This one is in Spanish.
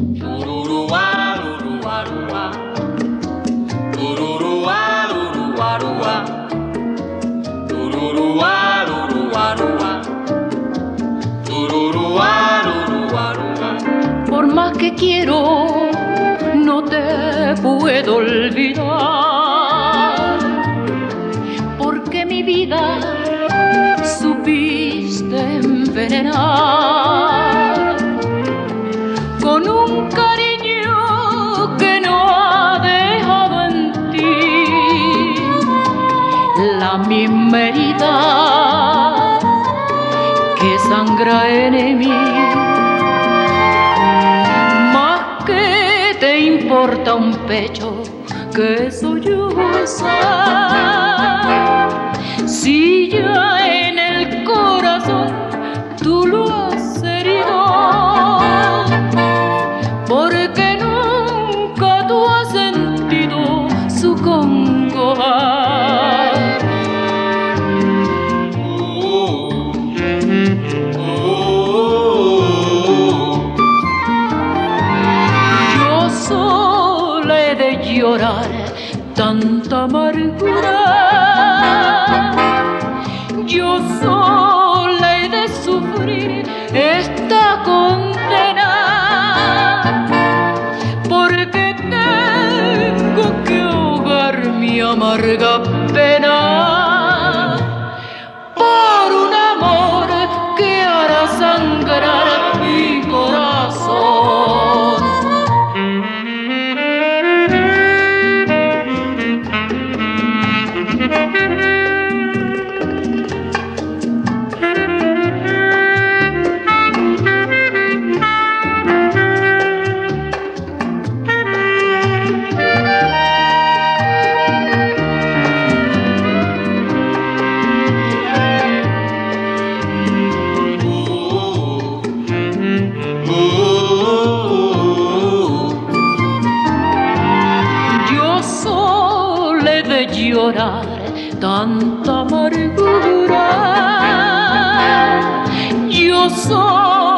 Tururua, rurua, rua. Tururua, rurua, rua. Tururua, rurua, rua. Tururua, rurua, rua. Por más que quiero, no te puedo olvidar, porque mi vida supiste envenenar con un cariño que no ha dejado en ti la misma herida que sangra en mí. Más que te importa un pecho que solloza, si ya en el corazón tú lo has herido, porque nunca tú has sentido su congoja. Yo sola he de llorar tanta amargura, yo sola he de sufrir esta condena, porque tengo que ahogar mi amarga pena por un amor que hará sangrar mi corazón. Llorar tanta amargura, yo soy